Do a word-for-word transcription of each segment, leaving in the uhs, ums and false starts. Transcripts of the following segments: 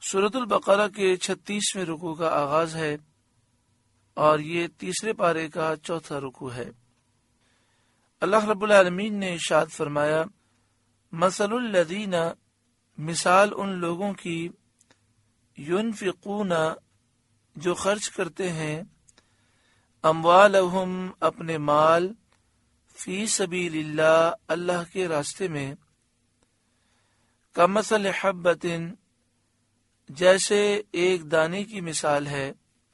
سورۃ البقرہ کے چھتیسویں رکوع کا آغاز ہے اور یہ تیسرے پارے کا چوتھا رکوع ہے۔ اللہ رب العالمین نے ارشاد فرمایا، مثل الذین، مثال ان لوگوں کی، ينفقون، جو خرچ کرتے ہیں، اموالہم، اپنے مال، فی سبیل اللہ، اللہ کے راستے میں، کمثل حبۃ، جیسے ایک دانے کی مثال ہے،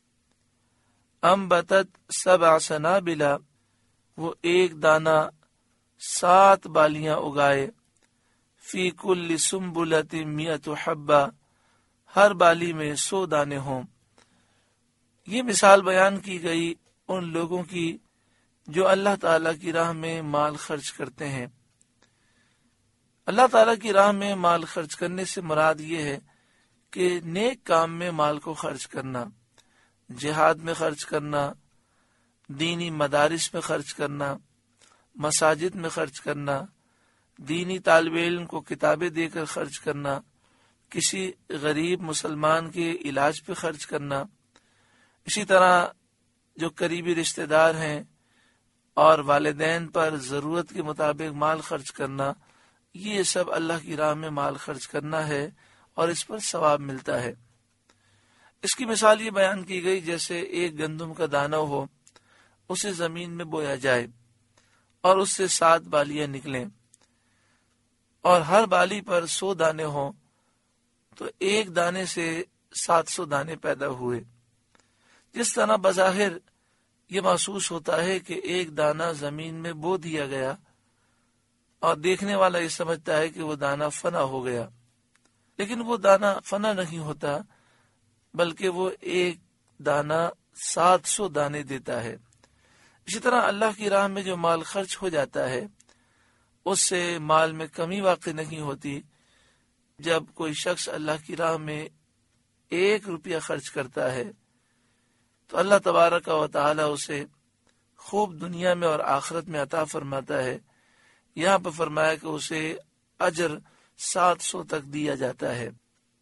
انبتت سبع سنابل، وہ ایک دانہ سات بالیاں اگائے، فی کل سنبلۃ مئۃ حبہ، ہر بالی میں سو دانے ہوں۔ یہ مثال بیان کی گئی ان لوگوں کی جو اللہ تعالیٰ کی راہ میں مال خرچ کرتے ہیں۔ اللہ تعالیٰ کی راہ میں مال خرچ کرنے سے مراد یہ ہے کہ نیک کام میں مال کو خرچ کرنا، جہاد میں خرچ کرنا، دینی مدارس میں خرچ کرنا، مساجد میں خرچ کرنا، دینی طالب علم کو کتابیں دے کر خرچ کرنا، کسی غریب مسلمان کے علاج پہ خرچ کرنا، اسی طرح جو قریبی رشتہ دار ہیں اور والدین پر ضرورت کے مطابق مال خرچ کرنا، یہ سب اللہ کی راہ میں مال خرچ کرنا ہے اور اس پر ثواب ملتا ہے۔ اس کی مثال یہ بیان کی گئی جیسے ایک گندم کا دانہ ہو، اسے زمین میں بویا جائے اور اس سے سات بالیاں نکلیں اور ہر بالی پر سو دانے ہوں، تو ایک دانے سے سات سو دانے پیدا ہوئے۔ جس طرح بظاہر یہ محسوس ہوتا ہے کہ ایک دانہ زمین میں بو دیا گیا اور دیکھنے والا یہ سمجھتا ہے کہ وہ دانہ فنا ہو گیا، لیکن وہ دانہ فنا نہیں ہوتا، بلکہ وہ ایک دانہ سات سو دانے دیتا ہے۔ اسی طرح اللہ کی راہ میں جو مال خرچ ہو جاتا ہے اس سے مال میں کمی واقع نہیں ہوتی۔ جب کوئی شخص اللہ کی راہ میں ایک روپیہ خرچ کرتا ہے تو اللہ تبارک و تعالی اسے خوب دنیا میں اور آخرت میں عطا فرماتا ہے۔ یہاں پر فرمایا کہ اسے اجر سات سو تک دیا جاتا ہے۔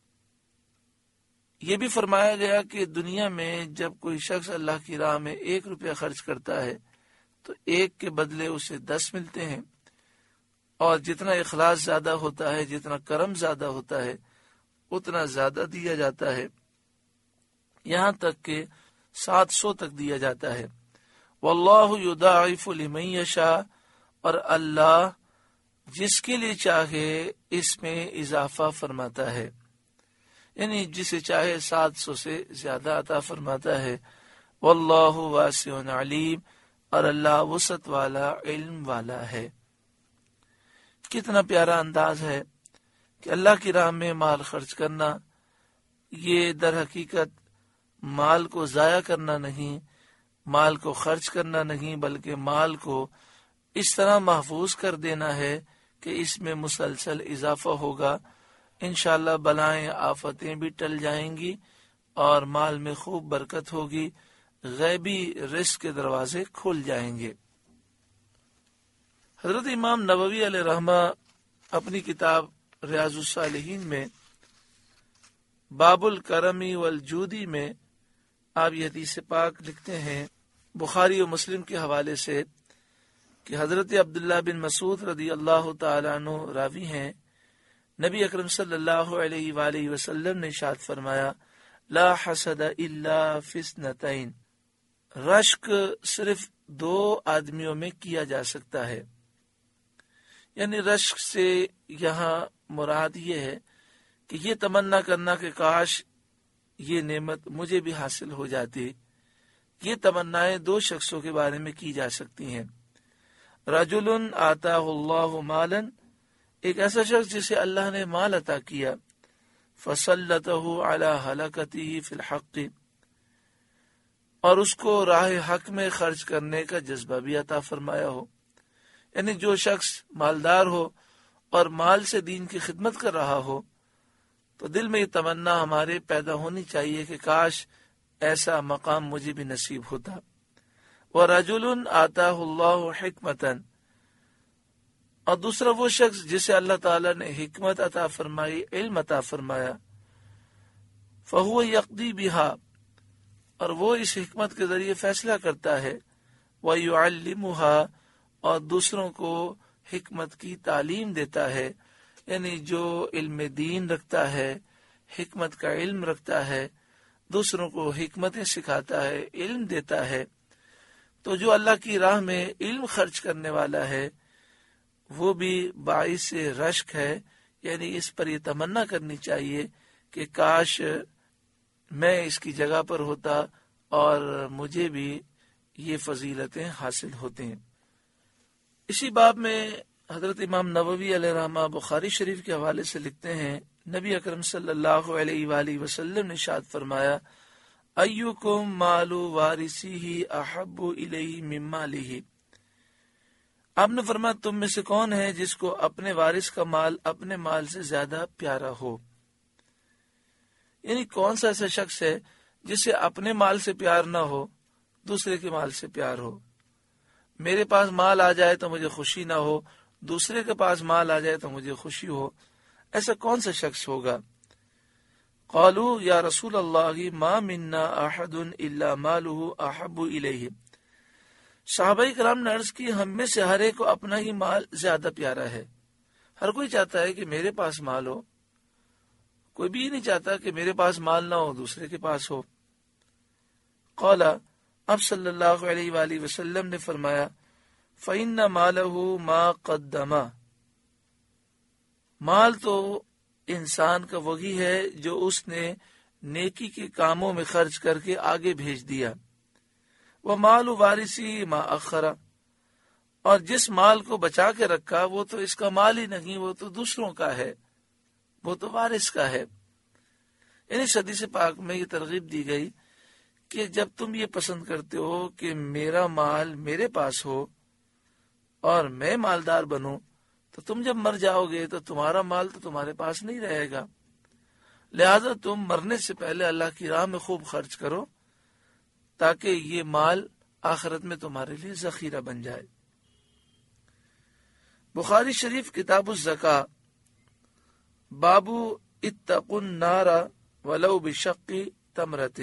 یہ بھی فرمایا گیا کہ دنیا میں جب کوئی شخص اللہ کی راہ میں ایک روپیہ خرچ کرتا ہے تو ایک کے بدلے اسے دس ملتے ہیں، اور جتنا اخلاص زیادہ ہوتا ہے، جتنا کرم زیادہ ہوتا ہے، اتنا زیادہ دیا جاتا ہے، یہاں تک کہ سات سو تک دیا جاتا ہے۔ واللہ یضاعف لمن یشاء، اور اللہ جس کے لیے چاہے اس میں اضافہ فرماتا ہے، یعنی جسے چاہے سات سو سے زیادہ عطا فرماتا ہے۔ واللہ واسع علیم، اور اللہ وسعت والا، علم والا ہے۔ کتنا پیارا انداز ہے کہ اللہ کی راہ میں مال خرچ کرنا یہ در حقیقت مال کو ضائع کرنا نہیں، مال کو خرچ کرنا نہیں، بلکہ مال کو اس طرح محفوظ کر دینا ہے کہ اس میں مسلسل اضافہ ہوگا۔ انشاءاللہ بلائیں آفتیں بھی ٹل جائیں گی اور مال میں خوب برکت ہوگی، غیبی رزق کے دروازے کھل جائیں گے۔ حضرت امام نووی علیہ رحمہ اپنی کتاب ریاض الصالحین میں باب الکرمی والجودی میں آپ یہ حدیث پاک لکھتے ہیں بخاری و مسلم کے حوالے سے کہ حضرت عبداللہ بن مسعود رضی اللہ تعالی عنہ راوی ہیں، نبی اکرم صلی اللہ علیہ وآلہ وسلم نے ارشاد فرمایا، لا حسد الا فی اثنتین، رشک صرف دو آدمیوں میں کیا جا سکتا ہے۔ یعنی رشک سے یہاں مراد یہ ہے کہ یہ تمنا کرنا کہ کاش یہ نعمت مجھے بھی حاصل ہو جاتی۔ یہ تمنائیں دو شخصوں کے بارے میں کی جا سکتی ہیں۔ رجل آتاہ اللہ مالا، ایک ایسا شخص جسے اللہ نے مال عطا کیا، فسلطہ علی ہلاکتہ فی الحق، اور اس کو راہ حق میں خرچ کرنے کا جذبہ بھی عطا فرمایا ہو۔ یعنی جو شخص مالدار ہو اور مال سے دین کی خدمت کر رہا ہو تو دل میں یہ تمنا ہمارے پیدا ہونی چاہیے کہ کاش ایسا مقام مجھے بھی نصیب ہوتا۔ وَرَجُلٌ آتَاهُ اللَّهُ حِکْمَةً، اور دوسرا وہ شخص جسے اللہ تعالیٰ نے حکمت عطا فرمائی، علم عطا فرمایا، فہو یقضی بہا، اور وہ اس حکمت کے ذریعے فیصلہ کرتا ہے، ویعلمھا، اور دوسروں کو حکمت کی تعلیم دیتا ہے، یعنی جو علم دین رکھتا ہے، حکمت کا علم رکھتا ہے، دوسروں کو حکمتیں سکھاتا ہے، علم دیتا ہے۔ تو جو اللہ کی راہ میں علم خرچ کرنے والا ہے وہ بھی باعث رشک ہے، یعنی اس پر یہ تمنا کرنی چاہیے کہ کاش میں اس کی جگہ پر ہوتا اور مجھے بھی یہ فضیلتیں حاصل ہوتے ہیں۔ اسی باب میں حضرت امام نووی علیہ رحمہ بخاری شریف کے حوالے سے لکھتے ہیں، نبی اکرم صلی اللہ علیہ وآلہ وسلم نے ارشاد فرمایا، ایکم مال وارثیہ احب الیہ من مالہ۔ آپ نے فرمایا تم میں سے کون ہے جس کو اپنے وارث کا مال اپنے مال سے زیادہ پیارا ہو، یعنی کون سا ایسا شخص ہے جسے اپنے مال سے پیار نہ ہو، دوسرے کے مال سے پیار ہو۔ میرے پاس مال آ جائے تو مجھے خوشی نہ ہو، دوسرے کے پاس مال آ جائے تو مجھے خوشی ہو، ایسا کون سا شخص ہوگا؟ قالوا یا رسول اللہ ما منا احد الا مالہ احب الیہ۔ صحابہ کرام نے عرض کی ہم میں سے ہر ایک کو اپنا ہی مال زیادہ پیارا ہے، ہر کوئی چاہتا ہے کہ میرے پاس مال ہو، کوئی بھی نہیں چاہتا کہ میرے پاس مال نہ ہو دوسرے کے پاس ہو۔ قال، اب صلی اللہ علیہ وآلہ وسلم نے فرمایا، فإن مالہ ما قدم، مال تو انسان کا وہی ہے جو اس نے نیکی کے کاموں میں خرچ کر کے آگے بھیج دیا، ومال وارثی ما اخر، اور جس مال کو بچا کے رکھا وہ تو اس کا مال ہی نہیں، وہ تو دوسروں کا ہے، وہ تو وارث کا ہے۔ یعنی حدیث پاک میں یہ ترغیب دی گئی کہ جب تم یہ پسند کرتے ہو کہ میرا مال میرے پاس ہو اور میں مالدار بنوں، تو تم جب مر جاؤ گے تو تمہارا مال تو تمہارے پاس نہیں رہے گا، لہذا تم مرنے سے پہلے اللہ کی راہ میں خوب خرچ کرو تاکہ یہ مال آخرت میں تمہارے لیے ذخیرہ بن جائے۔ بخاری شریف کتاب الزکاة، باب اتقوا النار ولو بشق تمرۃ۔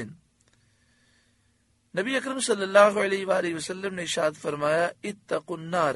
نبی اکرم صلی اللہ علیہ وآلہ وسلم نے ارشاد فرمایا، اتقوا النار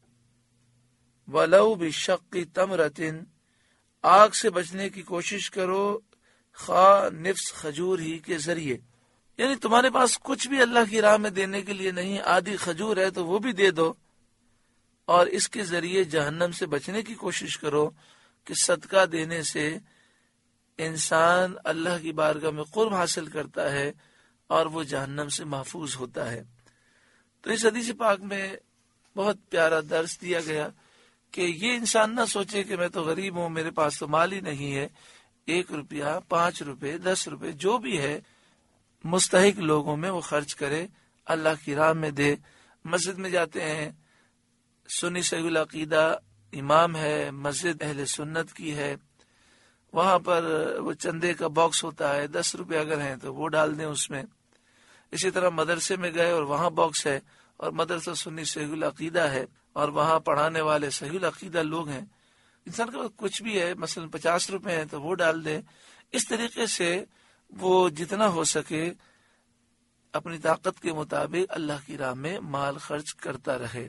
ولو بشق تمرۃ، آگ سے بچنے کی کوشش کرو خواہ نفس کھجور ہی کے ذریعے، یعنی تمہارے پاس کچھ بھی اللہ کی راہ میں دینے کے لیے نہیں، آدھی کھجور ہے تو وہ بھی دے دو، اور اس کے ذریعے جہنم سے بچنے کی کوشش کرو کہ صدقہ دینے سے انسان اللہ کی بارگاہ میں قرب حاصل کرتا ہے اور وہ جہنم سے محفوظ ہوتا ہے۔ تو اس حدیث پاک میں بہت پیارا درس دیا گیا کہ یہ انسان نہ سوچے کہ میں تو غریب ہوں، میرے پاس تو مال ہی نہیں ہے، ایک روپیہ، پانچ روپے، دس روپے جو بھی ہے مستحق لوگوں میں وہ خرچ کرے، اللہ کی راہ میں دے۔ مسجد میں جاتے ہیں، سنی صحیح العقیدہ امام ہے، مسجد اہل سنت کی ہے، وہاں پر وہ چندے کا باکس ہوتا ہے، دس روپے اگر ہیں تو وہ ڈال دیں اس میں۔ اسی طرح مدرسے میں گئے اور وہاں باکس ہے اور مدرسہ سنی صحیح العقیدہ ہے اور وہاں پڑھانے والے صحیح العقیدہ لوگ ہیں، انسان کے پاس کچھ بھی ہے، مثلا پچاس روپے ہیں تو وہ ڈال دے۔ اس طریقے سے وہ جتنا ہو سکے اپنی طاقت کے مطابق اللہ کی راہ میں مال خرچ کرتا رہے۔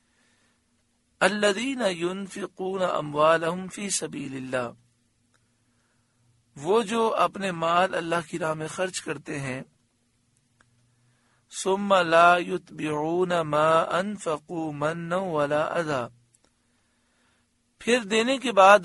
الذین ينفقون اموالهم فی سبیل اللہ، وہ جو اپنے مال اللہ کی راہ میں خرچ کرتے ہیں، ثم لا يتبعون ما انفقوا منا ولا اذى، پھر دینے کے بعد،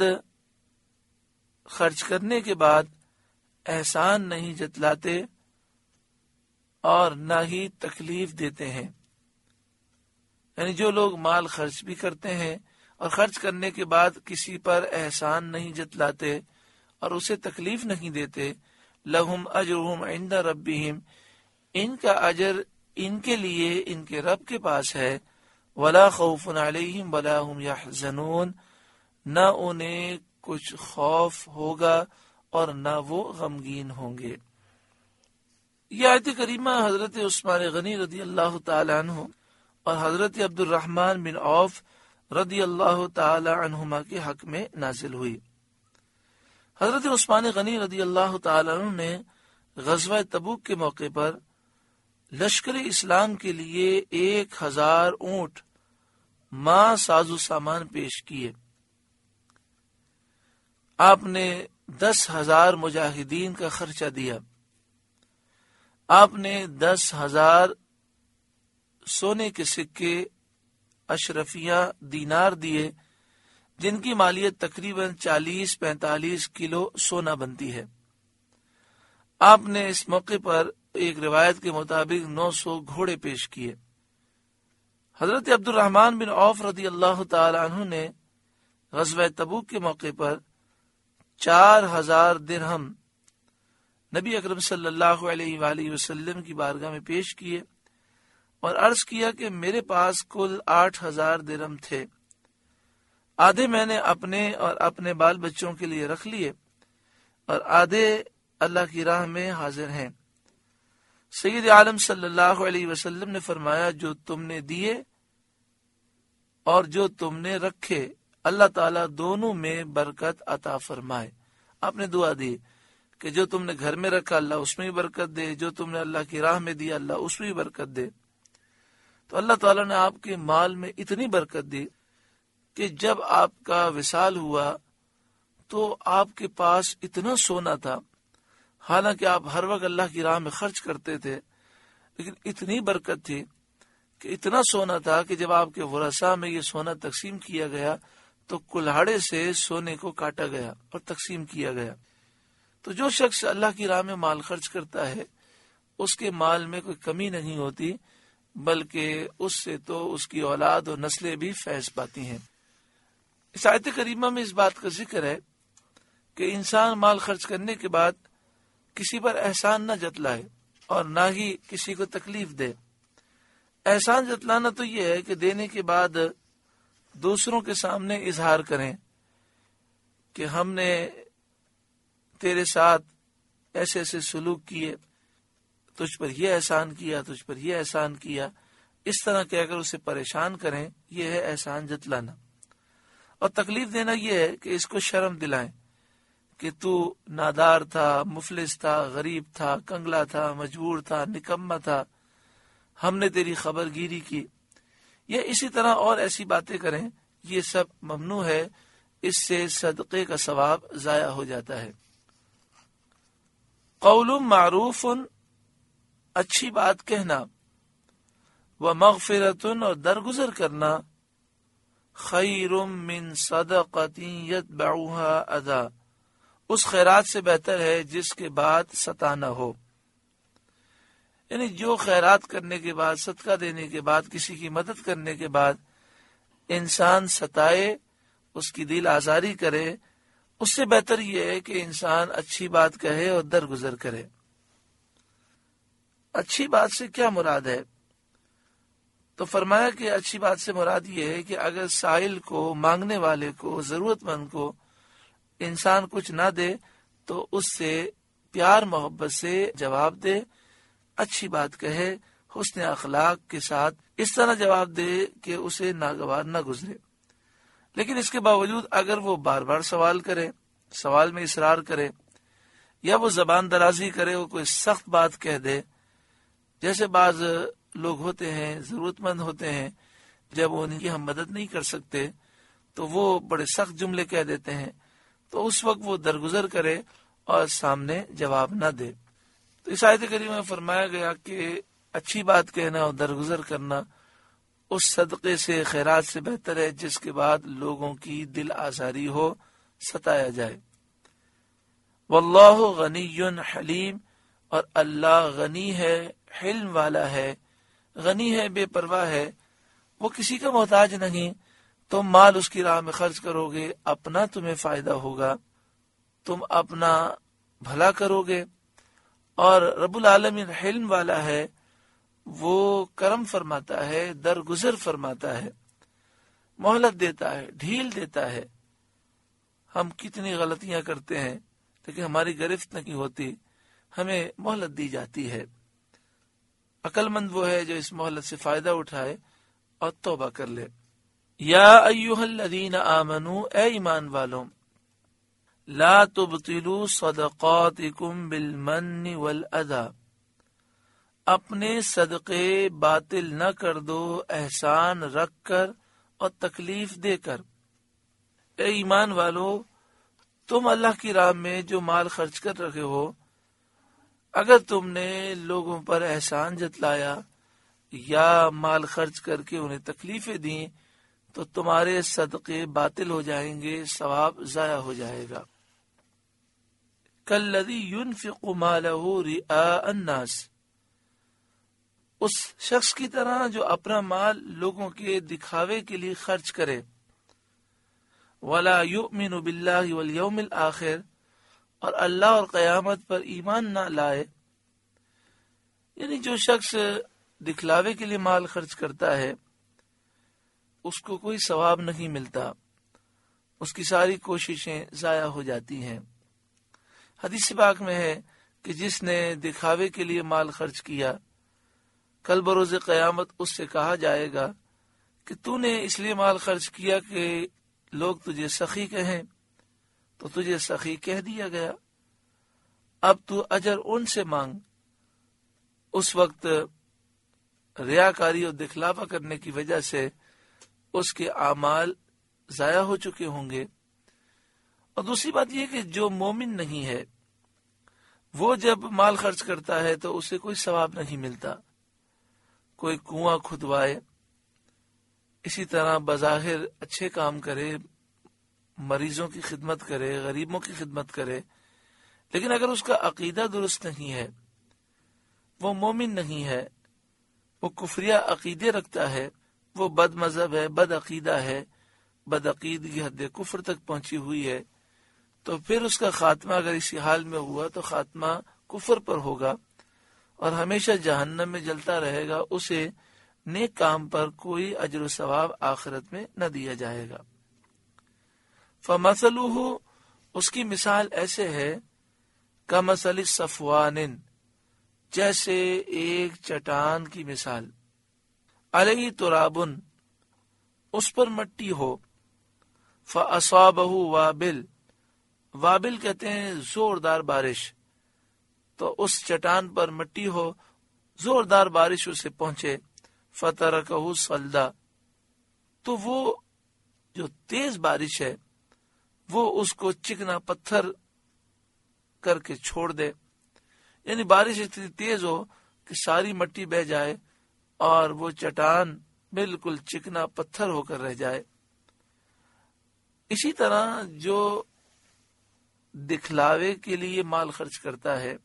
خرچ کرنے کے بعد احسان نہیں جتلاتے اور نہ ہی تکلیف دیتے ہیں۔ یعنی جو لوگ مال خرچ بھی کرتے ہیں اور خرچ کرنے کے بعد کسی پر احسان نہیں جتلاتے اور اسے تکلیف نہیں دیتے، لہم اجرہم عند ربہم، ان کا اجر ان کے لیے ان کے رب کے پاس ہے، ولا خوف علیہم ولا هم یحزنون، نہ انہیں کچھ خوف ہوگا اور نہ وہ غمگین ہوں گے۔ یہ آیت کریمہ حضرت عثمان غنی رضی اللہ تعالی عنہ اور حضرت عبد الرحمن بن عوف رضی اللہ تعالی عنہما کے حق میں نازل ہوئی۔ حضرت عثمان غنی رضی اللہ تعالیٰ عنہ نے غزوہ تبوک کے موقع پر لشکر اسلام کے لیے ایک ہزار اونٹ ماں ساز و سامان پیش کیے. آپ نے دس ہزار مجاہدین کا خرچہ دیا. آپ نے دس ہزار سونے کے سکے اشرفیہ دینار دیے جن کی مالیت تقریباً چالیس پینتالیس کلو سونا بنتی ہے. آپ نے اس موقع پر ایک روایت کے مطابق نو سو گھوڑے پیش کیے. حضرت عبد الرحمن بن عوف رضی اللہ تعالی عنہ نے غزوہ تبوک کے موقع پر چار ہزار درہم نبی اکرم صلی اللہ علیہ وآلہ وسلم کی بارگاہ میں پیش کیے اور عرض کیا کہ میرے پاس کل آٹھ ہزار درہم تھے، آدھے میں نے اپنے اور اپنے بال بچوں کے لیے رکھ لیے اور آدھے اللہ کی راہ میں حاضر ہیں. سید عالم صلی اللہ علیہ وسلم نے فرمایا جو تم نے دیے اور جو تم نے رکھے اللہ تعالیٰ دونوں میں برکت عطا فرمائے. آپ نے دعا دی کہ جو تم نے گھر میں رکھا اللہ اس میں بھی برکت دے، جو تم نے اللہ کی راہ میں دیا اللہ اس میں بھی برکت دے. تو اللہ تعالیٰ نے آپ کے مال میں اتنی برکت دی کہ جب آپ کا وصال ہوا تو آپ کے پاس اتنا سونا تھا، حالانکہ آپ ہر وقت اللہ کی راہ میں خرچ کرتے تھے، لیکن اتنی برکت تھی کہ اتنا سونا تھا کہ جب آپ کے ورثاء میں یہ سونا تقسیم کیا گیا تو کلہاڑے سے سونے کو کاٹا گیا اور تقسیم کیا گیا. تو جو شخص اللہ کی راہ میں مال خرچ کرتا ہے اس کے مال میں کوئی کمی نہیں ہوتی، بلکہ اس سے تو اس کی اولاد اور نسلیں بھی فیض پاتی ہیں. اس آیت کریمہ میں اس بات کا ذکر ہے کہ انسان مال خرچ کرنے کے بعد کسی پر احسان نہ جتلائے اور نہ ہی کسی کو تکلیف دے. احسان جتلانا تو یہ ہے کہ دینے کے بعد دوسروں کے سامنے اظہار کریں کہ ہم نے تیرے ساتھ ایسے ایسے سلوک کیے، تجھ پر یہ احسان کیا، تجھ پر یہ احسان کیا، اس طرح کہ اگر اسے پریشان کریں یہ ہے احسان جتلانا. اور تکلیف دینا یہ ہے کہ اس کو شرم دلائیں کہ تو نادار تھا، مفلس تھا، غریب تھا، کنگلا تھا، مجبور تھا، نکما تھا، ہم نے تیری خبر گیری کی. یہ اسی طرح اور ایسی باتیں کریں، یہ سب ممنوع ہے، اس سے صدقے کا ثواب ضائع ہو جاتا ہے. قول معروف، اچھی بات کہنا، ومغفرۃ، اور درگزر کرنا، خیر من صدقۃ یتبعها اذی، اس خیرات سے بہتر ہے جس کے بعد ستانا ہو. یعنی جو خیرات کرنے کے بعد، صدقہ دینے کے بعد، کسی کی مدد کرنے کے بعد انسان ستائے، اس کی دل آزاری کرے، اس سے بہتر یہ ہے کہ انسان اچھی بات کہے اور درگزر کرے. اچھی بات سے کیا مراد ہے؟ تو فرمایا کہ اچھی بات سے مراد یہ ہے کہ اگر سائل کو، مانگنے والے کو، ضرورت مند کو انسان کچھ نہ دے تو اس سے پیار محبت سے جواب دے، اچھی بات کہے، حسن اخلاق کے ساتھ اس طرح جواب دے کہ اسے ناگوار نہ گزرے. لیکن اس کے باوجود اگر وہ بار بار سوال کرے، سوال میں اصرار کرے، یا وہ زبان درازی کرے، وہ کوئی سخت بات کہہ دے، جیسے بعض لوگ ہوتے ہیں، ضرورت مند ہوتے ہیں، جب ان کی ہم مدد نہیں کر سکتے تو وہ بڑے سخت جملے کہہ دیتے ہیں، تو اس وقت وہ درگزر کرے اور سامنے جواب نہ دے. تو اس آیت کریمہ میں فرمایا گیا کہ اچھی بات کہنا اور درگزر کرنا اس صدقے سے، خیرات سے بہتر ہے جس کے بعد لوگوں کی دل آزاری ہو، ستایا جائے. واللہ غنی حلیم، اور اللہ غنی ہے، حلم والا ہے، غنی ہے، بے پرواہ ہے، وہ کسی کا محتاج نہیں. تم مال اس کی راہ میں خرچ کرو گے، اپنا تمہیں فائدہ ہوگا، تم اپنا بھلا کرو گے. اور رب العالمین حلم والا ہے، وہ کرم فرماتا ہے، درگزر فرماتا ہے، مہلت دیتا ہے، ڈھیل دیتا ہے. ہم کتنی غلطیاں کرتے ہیں لیکن ہماری گرفت نہیں ہوتی، ہمیں مہلت دی جاتی ہے. عقل مند وہ ہے جو اس مہلت سے فائدہ اٹھائے اور توبہ کر لے. یا ایھا الذین آمنوا، اے ایمان والوں، لا تبطلوا صدقاتکم بالمن والاذی، اپنے صدقے باطل نہ کر دو احسان رکھ کر اور تکلیف دے کر۔ اے ایمان والو، تم اللہ کی راہ میں جو مال خرچ کر رہے ہو، اگر تم نے لوگوں پر احسان جتلایا یا مال خرچ کر کے انہیں تکلیفیں دیں تو تمہارے صدقے باطل ہو جائیں گے، ثواب ضائع ہو جائے گا۔ کالذی ينفق مالہ رئاء الناس، اس شخص کی طرح جو اپنا مال لوگوں کے دکھاوے کے لیے خرچ کرے، ولا یؤمن باللہ والیوم الآخر، اور اللہ اور قیامت پر ایمان نہ لائے۔ یعنی جو شخص دکھلاوے کے لیے مال خرچ کرتا ہے اس کو کوئی ثواب نہیں ملتا، اس کی ساری کوششیں ضائع ہو جاتی ہیں۔ حدیث پاک میں ہے کہ جس نے دکھاوے کے لیے مال خرچ کیا، کل بروز قیامت اس سے کہا جائے گا کہ تو نے اس لیے مال خرچ کیا کہ لوگ تجھے سخی کہیں، تو تجھے سخی کہہ دیا گیا، اب تو اجر ان سے مانگ۔ اس وقت ریاکاری اور دکھلاوا کرنے کی وجہ سے اس کے اعمال ضائع ہو چکے ہوں گے۔ اور دوسری بات یہ کہ جو مومن نہیں ہے وہ جب مال خرچ کرتا ہے تو اسے کوئی ثواب نہیں ملتا، کوئی کنواں کھدوائے، اسی طرح بظاہر اچھے کام کرے، مریضوں کی خدمت کرے، غریبوں کی خدمت کرے، لیکن اگر اس کا عقیدہ درست نہیں ہے، وہ مومن نہیں ہے، وہ کفریہ عقیدے رکھتا ہے، وہ بد مذہب ہے، بد عقیدہ ہے، بد عقیدگی حد کفر تک پہنچی ہوئی ہے، تو پھر اس کا خاتمہ اگر اسی حال میں ہوا تو خاتمہ کفر پر ہوگا اور ہمیشہ جہنم میں جلتا رہے گا، اسے نیک کام پر کوئی اجر و ثواب آخرت میں نہ دیا جائے گا۔ فَمَثَلُهُ، اس کی مثال ایسے ہے، کَمَثَلِ صَفْوَانٍ، جیسے ایک چٹان کی مثال، علیہ ترابن، اس پر مٹی ہو، فَأَصَابَهُ وَابِلٌ، وابل کہتے ہیں زوردار بارش، تو اس چٹان پر مٹی ہو، زوردار بارش اسے پہنچے، فَتَرَكَهُ صَلْدًا، تو وہ جو تیز بارش ہے وہ اس کو چکنا پتھر کر کے چھوڑ دے، یعنی بارش اتنی تیز ہو کہ ساری مٹی بہ جائے اور وہ چٹان بالکل چکنا پتھر ہو کر رہ جائے۔ اسی طرح جو دکھلاوے کے لیے مال خرچ کرتا ہے،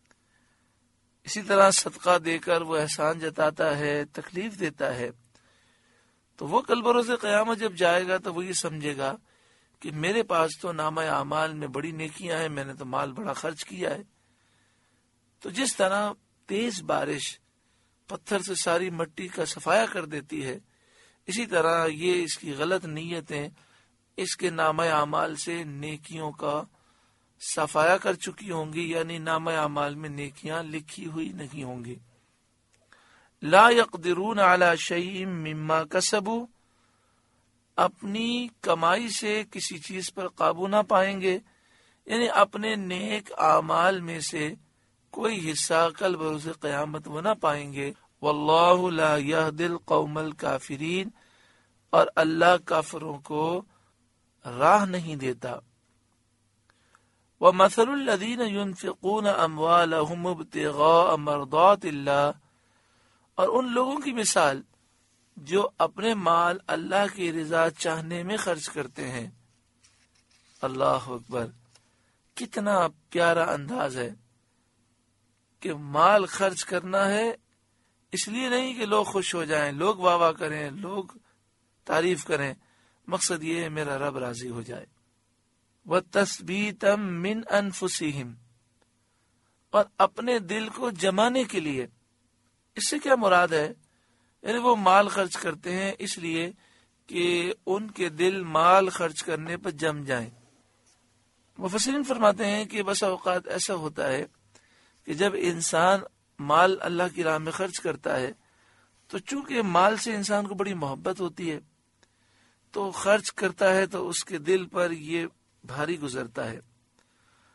اسی طرح صدقہ دے کر وہ احسان جتاتا ہے، تکلیف دیتا ہے، تو وہ کل بروز قیامت جب جائے گا تو وہ یہ سمجھے گا کہ میرے پاس تو نامہ اعمال میں بڑی نیکیاں ہیں، میں نے تو مال بڑا خرچ کیا ہے۔ تو جس طرح تیز بارش پتھر سے ساری مٹی کا صفایا کر دیتی ہے، اسی طرح یہ اس کی غلط نیتیں اس کے نامہ اعمال سے نیکیوں کا صفایا کر چکی ہوں گی، یعنی نامہ اعمال میں نیکیاں لکھی ہوئی نہیں ہوں گی۔ لا يقدرون على شيء مما كسبوا، اپنی کمائی سے کسی چیز پر قابو نہ پائیں گے، یعنی اپنے نیک اعمال میں سے کوئی حصہ کل بروز قیامت وہ نہ پائیں گے۔ واللہ لا يهدي القوم الكافرین، اور اللہ کافروں کو راہ نہیں دیتا۔ وَمَثَلُ الَّذِينَ يُنْفِقُونَ أَمْوَالَهُمْ ابْتِغَاءَ مَرْضَاتِ اللَّهِ، اور ان لوگوں کی مثال جو اپنے مال اللہ کی رضا چاہنے میں خرچ کرتے ہیں۔ اللہ اکبر، کتنا پیارا انداز ہے کہ مال خرچ کرنا ہے اس لیے نہیں کہ لوگ خوش ہو جائیں، لوگ واہ واہ کریں، لوگ تعریف کریں، مقصد یہ ہے میرا رب راضی ہو جائے۔ وَتَثْبِيتًا مِّنْ أَنفُسِهِمْ، اور اپنے دل کو جمانے کے لیے۔ اس سے کیا مراد ہے؟ یعنی وہ مال خرچ کرتے ہیں اس لیے کہ ان کے دل مال خرچ کرنے پر جم جائیں۔ مفسرین فرماتے ہیں کہ بسا اوقات ایسا ہوتا ہے کہ جب انسان مال اللہ کی راہ میں خرچ کرتا ہے تو چونکہ مال سے انسان کو بڑی محبت ہوتی ہے تو خرچ کرتا ہے تو اس کے دل پر یہ بھاری گزرتا ہے،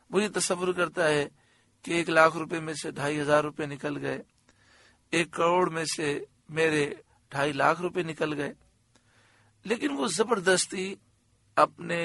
وہ یہ تصور کرتا ہے کہ ایک لاکھ روپے میں سے ڈھائی ہزار روپے نکل گئے، ایک کروڑ میں سے میرے ڈھائی لاکھ روپے نکل گئے، لیکن وہ زبردستی اپنے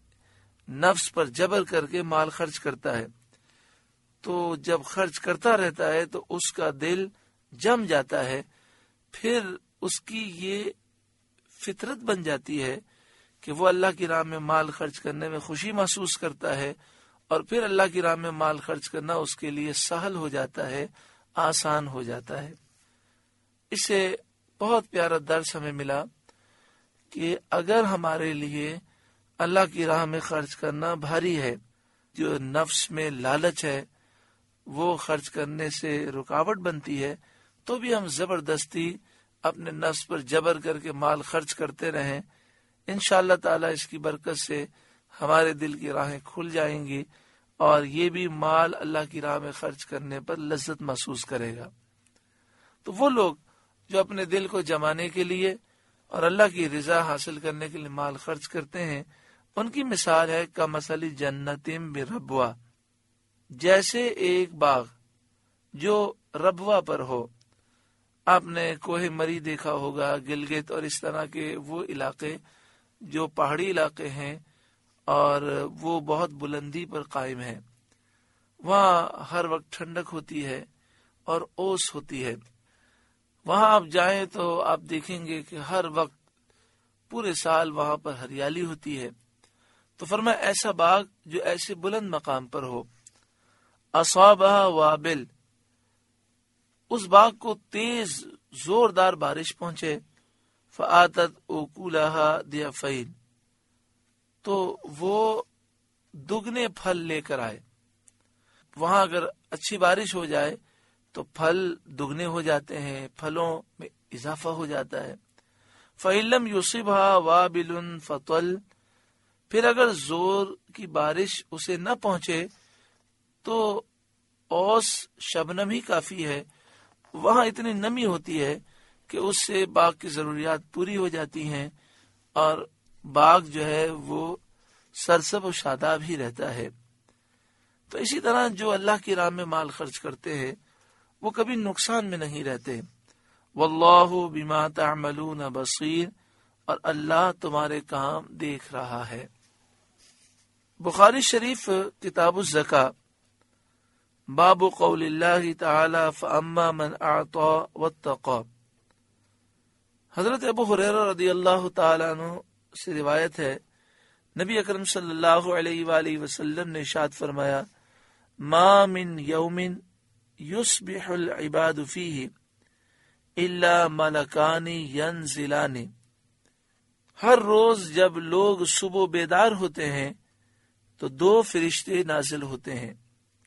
نفس پر جبر کر کے مال خرچ کرتا ہے. تو جب خرچ کرتا رہتا ہے تو اس کا دل جم جاتا ہے، پھر اس کی یہ فطرت بن جاتی ہے کہ وہ اللہ کی راہ میں مال خرچ کرنے میں خوشی محسوس کرتا ہے، اور پھر اللہ کی راہ میں مال خرچ کرنا اس کے لیے سہل ہو جاتا ہے، آسان ہو جاتا ہے. اس سے بہت پیارا درس ہمیں ملا کہ اگر ہمارے لیے اللہ کی راہ میں خرچ کرنا بھاری ہے، جو نفس میں لالچ ہے وہ خرچ کرنے سے رکاوٹ بنتی ہے، تو بھی ہم زبردستی اپنے نفس پر جبر کر کے مال خرچ کرتے رہیں. انشاءاللہ تعالی اس کی برکت سے ہمارے دل کی راہیں کھل جائیں گی، اور یہ بھی مال اللہ کی راہ میں خرچ کرنے پر لذت محسوس کرے گا. تو وہ لوگ جو اپنے دل کو جمانے کے لیے اور اللہ کی رضا حاصل کرنے کے لیے مال خرچ کرتے ہیں، ان کی مثال ہے کمثل جنت بربوہ، جیسے ایک باغ جو ربوہ پر ہو. آپ نے کوہ مری دیکھا ہوگا، گلگت اور اس طرح کے وہ علاقے جو پہاڑی علاقے ہیں اور وہ بہت بلندی پر قائم ہیں، وہاں ہر وقت ٹھنڈک ہوتی ہے اور اوس ہوتی ہے. وہاں آپ جائیں تو آپ دیکھیں گے کہ ہر وقت پورے سال وہاں پر ہریالی ہوتی ہے. تو فرمایا ایسا باغ جو ایسے بلند مقام پر ہو، اصابہ وابل، اس باغ کو تیز زوردار بارش پہنچے، فآتت اکولہا ضعفین، تو وہ دگنے پھل لے کر آئے. وہاں اگر اچھی بارش ہو جائے تو پھل دگنے ہو جاتے ہیں، پھلوں میں اضافہ ہو جاتا ہے. فَإِلَّمْ يُصِبْهَا وَابِلٌ فَطَلْ، پھر اگر زور کی بارش اسے نہ پہنچے تو اوس شبنم ہی کافی ہے. وہاں اتنی نمی ہوتی ہے کہ اس سے باغ کی ضروریات پوری ہو جاتی ہیں، اور باغ جو ہے وہ سرسب و شاداب ہی رہتا ہے. تو اسی طرح جو اللہ کی راہ میں مال خرچ کرتے ہیں وہ کبھی نقصان میں نہیں رہتے. واللہ بما تعملون بصیر، اور اللہ تمہارے کام دیکھ رہا ہے. بخاری شریف کتاب الزکاة، باب قول اللہ تعالی فاما من اعطى واتقى. حضرت ابو ہریرہ رضی اللہ تعالی عنہ سے روایت ہے، نبی اکرم صلی اللہ علیہ وآلہ وسلم نے ارشاد فرمایا، ما من یوم یصبح العباد فیہ الا ملکان ینزلان، ہر روز جب لوگ صبح بیدار ہوتے ہیں تو دو فرشتے نازل ہوتے ہیں.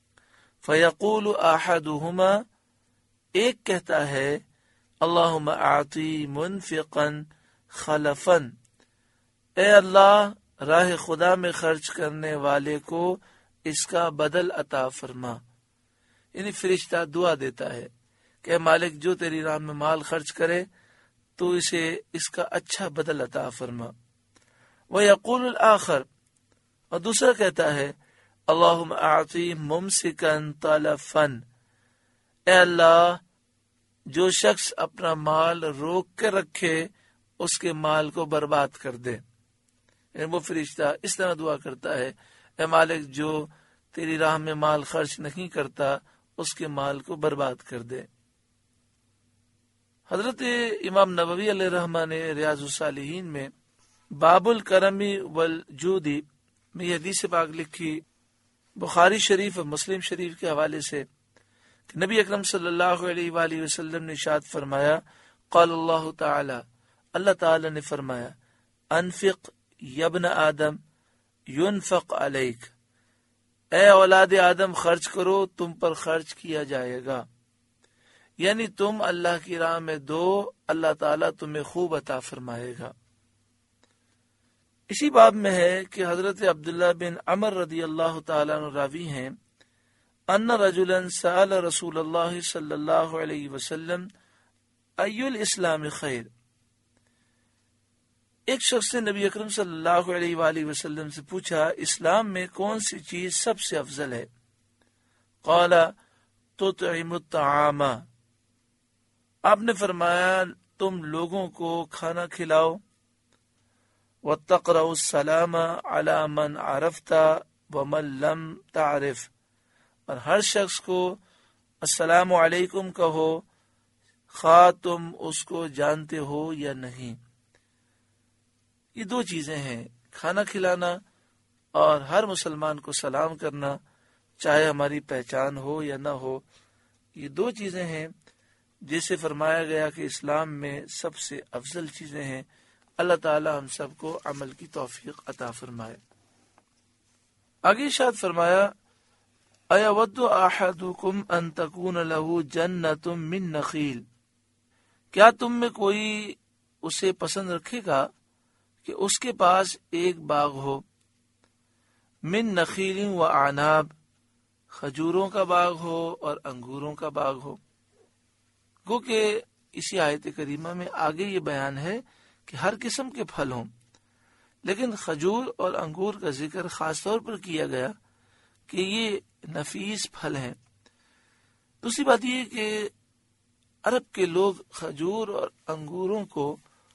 فیقول احدہما، ایک کہتا ہے، اللہم اعطی منفقا خلفا، اے اللہ راہ خدا میں خرچ کرنے والے کو اس کا بدل عطا فرما. یعنی فرشتہ دعا دیتا ہے کہ اے مالک جو تیری راہ میں مال خرچ کرے تو اسے اس کا اچھا بدل عطا فرما. ویقول الآخر، اور دوسرا کہتا ہے، اللہم اعطی ممسکا تلفا، اے اللہ جو شخص اپنا مال روک کے رکھے اس کے مال کو برباد کر دے. یعنی وہ فرشتہ اس طرح دعا کرتا ہے، اے مالک جو تیری راہ میں مال خرچ نہیں کرتا اس کے مال کو برباد کر دے. حضرت امام نووی علیہ رحمہ نے ریاض الصالحین میں باب الکرم والجودی میں یہ حدیث پاک لکھی، بخاری شریف اور مسلم شریف کے حوالے سے، کہ نبی اکرم صلی اللہ علیہ وآلہ وسلم نے ارشاد فرمایا، قال اللہ تعالی، اللہ تعالی نے فرمایا، انفق یبن آدم ینفق علیک، اے اولاد آدم خرچ کرو تم پر خرچ کیا جائے گا. یعنی تم اللہ کی راہ میں دو، اللہ تعالیٰ تمہیں خوب عطا فرمائے گا. اسی باب میں ہے کہ حضرت عبداللہ بن عمر رضی اللہ تعالیٰ عنہ راوی ہیں، ان رجلا سأل رسول اللہ صلی اللہ علیہ وسلم ای الاسلام خیر، ایک شخص نے نبی اکرم صلی اللہ علیہ وآلہ وسلم سے پوچھا اسلام میں کون سی چیز سب سے افضل ہے؟ قال تطعم الطعام، آپ نے فرمایا تم لوگوں کو کھانا کھلاؤ، وتقرأ السلام علی من عرفت ومن لم تعرف، اور ہر شخص کو السلام علیکم کہو خواہ تم اس کو جانتے ہو یا نہیں۔ یہ دو چیزیں ہیں، کھانا کھلانا اور ہر مسلمان کو سلام کرنا، چاہے ہماری پہچان ہو یا نہ ہو۔ یہ دو چیزیں ہیں جسے فرمایا گیا کہ اسلام میں سب سے افضل چیزیں ہیں۔ اللہ تعالی ہم سب کو عمل کی توفیق عطا فرمائے۔ آگے ارشاد فرمایا اَیَوَدُّ أَحَدُکُمْ أَن تَکُونَ لَهُ جَنَّةٌ مِّن نَخِیل، کیا تم میں کوئی اسے پسند رکھے گا کہ اس کے پاس ایک باغ ہو، من نخیل و اعناب، کھجوروں کا باغ ہو اور انگوروں کا باغ ہو۔ گو کہ اسی آیت کریمہ میں آگے یہ بیان ہے کہ ہر قسم کے پھل ہوں، لیکن کھجور اور انگور کا ذکر خاص طور پر کیا گیا کہ یہ نفیس پھل ہیں۔ دوسری بات یہ کہ عرب کے لوگ کھجور اور انگوروں کو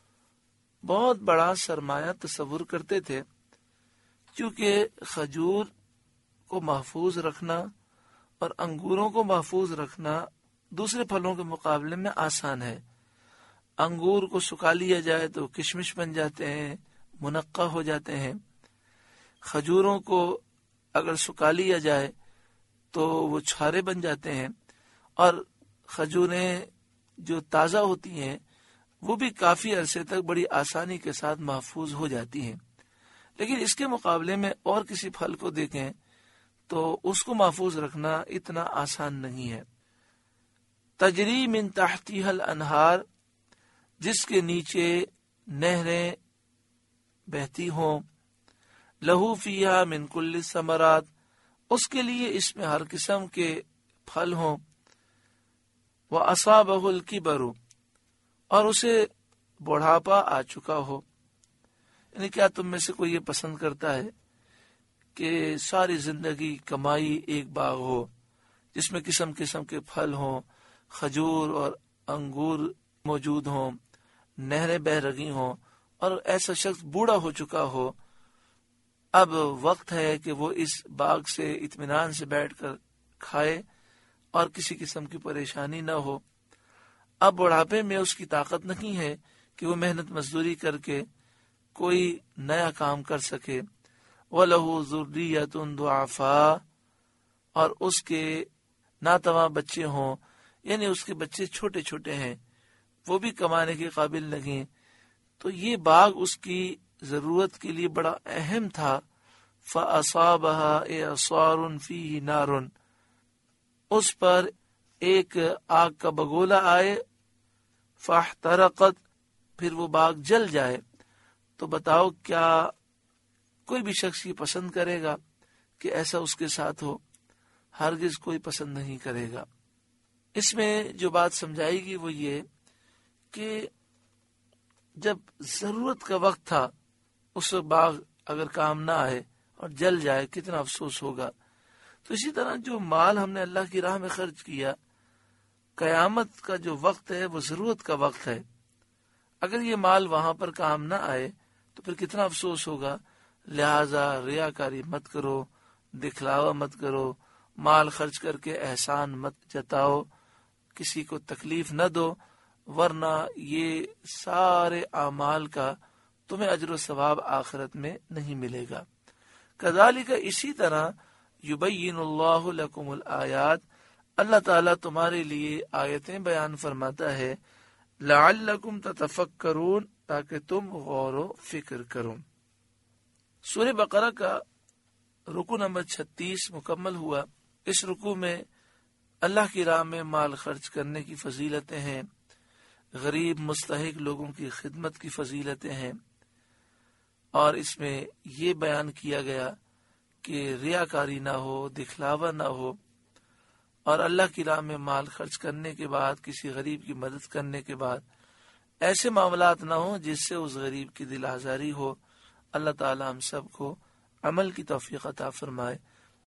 بہت بڑا سرمایہ تصور کرتے تھے، کیونکہ کھجور کو محفوظ رکھنا اور انگوروں کو محفوظ رکھنا دوسرے پھلوں کے مقابلے میں آسان ہے۔ انگور کو سکھا لیا جائے تو کشمش بن جاتے ہیں، منقع ہو جاتے ہیں۔ کھجوروں کو اگر سکھا لیا جائے تو وہ چھارے بن جاتے ہیں، اور کھجوریں جو تازہ ہوتی ہیں وہ بھی کافی عرصے تک بڑی آسانی کے ساتھ محفوظ ہو جاتی ہیں۔ لیکن اس کے مقابلے میں اور کسی پھل کو دیکھیں تو اس کو محفوظ رکھنا اتنا آسان نہیں ہے۔ تجری من تحتها الانہار، جس کے نیچے نہریں بہتی ہوں، لہو فیہا من کل الثمرات، اس کے لیے اس میں ہر قسم کے پھل ہوں، وَأَصَابَهُ الْكِبَرُ، اور اسے بڑھاپا آ چکا ہو۔ یعنی کیا تم میں سے کوئی یہ پسند کرتا ہے کہ ساری زندگی کمائی ایک باغ ہو جس میں قسم قسم کے پھل ہوں، کھجور اور انگور موجود ہوں، نہریں بہہ رہی ہوں، اور ایسا شخص بوڑھا ہو چکا ہو، اب وقت ہے کہ وہ اس باغ سے اطمینان سے بیٹھ کر کھائے اور کسی قسم کی پریشانی نہ ہو۔ اب بڑھاپے میں اس کی طاقت نہیں ہے کہ وہ محنت مزدوری کر کے کوئی نیا کام کر سکے۔ وَلَهُ ذُرِّيَّةٌ ضُعَفَاء، اور اس کے ناتواں بچے ہوں، یعنی اس کے بچے چھوٹے چھوٹے ہیں، وہ بھی کمانے کے قابل نہیں، تو یہ باغ اس کی ضرورت کے لیے بڑا اہم تھا۔ فَأَصَابَهَا إِعْصَارٌ فِيهِ نَارٌ، اس پر ایک آگ کا بگولا آئے، فاحترقت، پھر وہ باغ جل جائے۔ تو بتاؤ کیا کوئی بھی شخص یہ پسند کرے گا کہ ایسا اس کے ساتھ ہو؟ ہرگز کوئی پسند نہیں کرے گا۔ اس میں جو بات سمجھائی گی وہ یہ کہ جب ضرورت کا وقت تھا اس باغ اگر کام نہ آئے اور جل جائے کتنا افسوس ہوگا۔ تو اسی طرح جو مال ہم نے اللہ کی راہ میں خرچ کیا، قیامت کا جو وقت ہے وہ ضرورت کا وقت ہے، اگر یہ مال وہاں پر کام نہ آئے تو پھر کتنا افسوس ہوگا۔ لہذا ریاکاری مت کرو، دکھلاوا مت کرو، مال خرچ کر کے احسان مت جتاؤ، کسی کو تکلیف نہ دو، ورنہ یہ سارے اعمال کا تمہیں اجر و ثواب آخرت میں نہیں ملے گا۔ کذالک، اسی طرح یبین اللہ لکم الآیات، اللہ تعالیٰ تمہارے لیے آیتیں بیان فرماتا ہے، لعلکم تتفکرون، تاکہ تم غور و فکر کرو۔ سورہ بقرہ کا رکو نمبر چھتیس مکمل ہوا۔ اس رکو میں اللہ کی راہ میں مال خرچ کرنے کی فضیلتیں ہیں، غریب مستحق لوگوں کی خدمت کی فضیلتیں ہیں، اور اس میں یہ بیان کیا گیا کہ ریاکاری نہ ہو، دکھلاوا نہ ہو، اور اللہ کی راہ میں مال خرچ کرنے کے بعد، کسی غریب کی مدد کرنے کے بعد ایسے معاملات نہ ہوں جس سے اس غریب کی دل آزاری ہو۔ اللہ تعالی ہم سب کو عمل کی توفیق عطا فرمائے۔